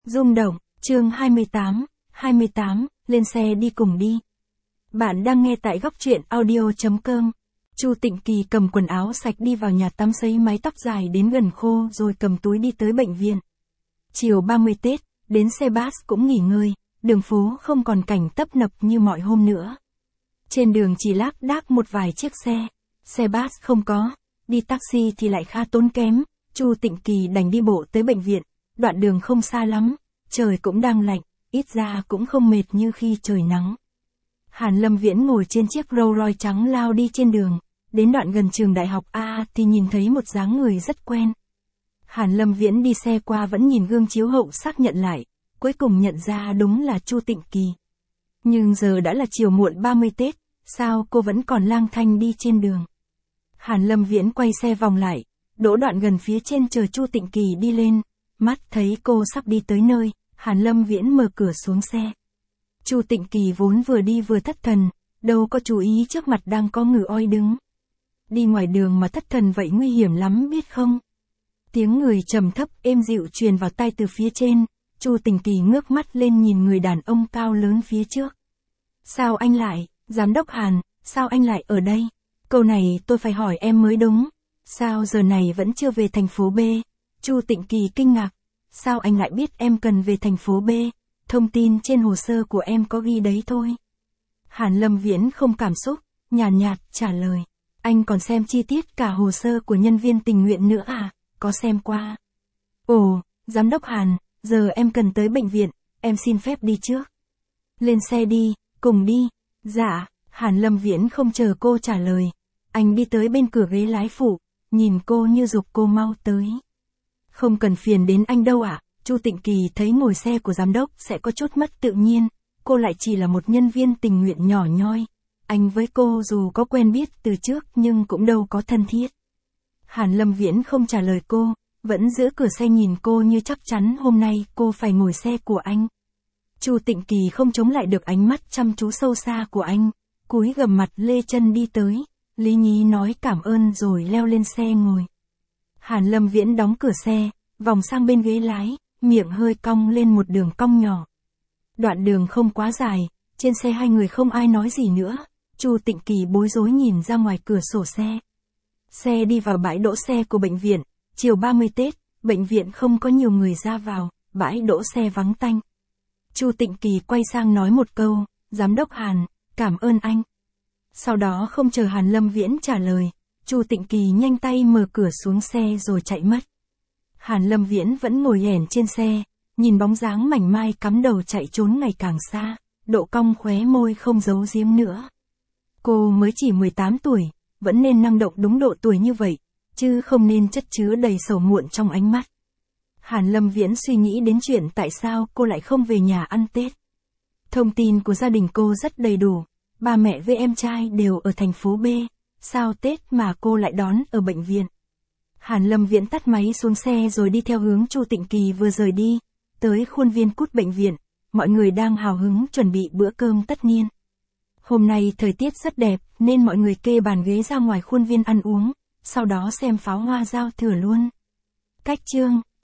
Rung động, chương 28, lên xe đi cùng đi. Bạn đang nghe tại góc truyện audio.com. Chu Tịnh Kỳ cầm quần áo sạch đi vào nhà tắm sấy mái tóc dài đến gần khô rồi cầm túi đi tới bệnh viện. Chiều 30 Tết, đến xe bus cũng nghỉ ngơi, đường phố không còn cảnh tấp nập như mọi hôm nữa. Trên đường chỉ lác đác một vài chiếc xe bus không có, đi taxi thì lại khá tốn kém, Chu Tịnh Kỳ đành đi bộ tới bệnh viện. Đoạn đường không xa lắm, trời cũng đang lạnh, ít ra cũng không mệt như khi trời nắng. Hàn Lâm Viễn ngồi trên chiếc Rolls Royce trắng lao đi trên đường, đến đoạn gần trường đại học A thì nhìn thấy một dáng người rất quen. Hàn Lâm Viễn đi xe qua vẫn nhìn gương chiếu hậu xác nhận lại, cuối cùng nhận ra đúng là Chu Tịnh Kỳ. Nhưng giờ đã là chiều muộn 30 Tết, sao cô vẫn còn lang thang đi trên đường? Hàn Lâm Viễn quay xe vòng lại, đỗ đoạn gần phía trên chờ Chu Tịnh Kỳ đi lên. Mắt thấy cô sắp đi tới nơi, Hàn Lâm Viễn mở cửa xuống xe. Chu Tịnh Kỳ vốn vừa đi vừa thất thần, đâu có chú ý trước mặt đang có người oi đứng. Đi ngoài đường mà thất thần vậy nguy hiểm lắm biết không? Tiếng người trầm thấp êm dịu truyền vào tai từ phía trên, Chu Tịnh Kỳ ngước mắt lên nhìn người đàn ông cao lớn phía trước. Sao anh lại, giám đốc Hàn, sao anh lại ở đây? Câu này tôi phải hỏi em mới đúng. Sao giờ này vẫn chưa về thành phố B? Chu Tịnh Kỳ kinh ngạc. Sao anh lại biết em cần về thành phố B? Thông tin trên hồ sơ của em có ghi đấy thôi. Hàn Lâm Viễn không cảm xúc, nhàn nhạt trả lời. Anh còn xem chi tiết cả hồ sơ của nhân viên tình nguyện nữa à? Có xem qua. Ồ, giám đốc Hàn, giờ em cần tới bệnh viện, em xin phép đi trước. Lên xe đi, cùng đi. Dạ, Hàn Lâm Viễn không chờ cô trả lời. Anh đi tới bên cửa ghế lái phụ, nhìn cô như giục cô mau tới. Không cần phiền đến anh đâu ạ. Chu Tịnh Kỳ thấy ngồi xe của giám đốc sẽ có chút mất tự nhiên, cô lại chỉ là một nhân viên tình nguyện nhỏ nhoi. Anh với cô dù có quen biết từ trước nhưng cũng đâu có thân thiết. Hàn Lâm Viễn không trả lời cô, vẫn giữ cửa xe nhìn cô như chắc chắn hôm nay cô phải ngồi xe của anh. Chu Tịnh Kỳ không chống lại được ánh mắt chăm chú sâu xa của anh, cúi gằm mặt lê chân đi tới, lý nhí nói cảm ơn rồi leo lên xe ngồi. Hàn Lâm Viễn đóng cửa xe, vòng sang bên ghế lái, miệng hơi cong lên một đường cong nhỏ. Đoạn đường không quá dài, trên xe hai người không ai nói gì nữa, Chu Tịnh Kỳ bối rối nhìn ra ngoài cửa sổ xe. Xe đi vào bãi đỗ xe của bệnh viện, chiều 30 Tết, bệnh viện không có nhiều người ra vào, bãi đỗ xe vắng tanh. Chu Tịnh Kỳ quay sang nói một câu, giám đốc Hàn, cảm ơn anh. Sau đó không chờ Hàn Lâm Viễn trả lời, Chu Tịnh Kỳ nhanh tay mở cửa xuống xe rồi chạy mất. Hàn Lâm Viễn vẫn ngồi hẻn trên xe, nhìn bóng dáng mảnh mai cắm đầu chạy trốn ngày càng xa, độ cong khóe môi không giấu giếm nữa. Cô mới chỉ 18 tuổi, vẫn nên năng động đúng độ tuổi như vậy, chứ không nên chất chứa đầy sầu muộn trong ánh mắt. Hàn Lâm Viễn suy nghĩ đến chuyện tại sao cô lại không về nhà ăn Tết. Thông tin của gia đình cô rất đầy đủ, ba mẹ với em trai đều ở thành phố B. Sao Tết mà cô lại đón ở bệnh viện? Hàn Lâm Viễn tắt máy xuống xe rồi đi theo hướng Chu Tịnh Kỳ vừa rời đi, tới khuôn viên cút bệnh viện, mọi người đang hào hứng chuẩn bị bữa cơm tất niên. Hôm nay thời tiết rất đẹp nên mọi người kê bàn ghế ra ngoài khuôn viên ăn uống, sau đó xem pháo hoa giao thừa luôn. Cách chương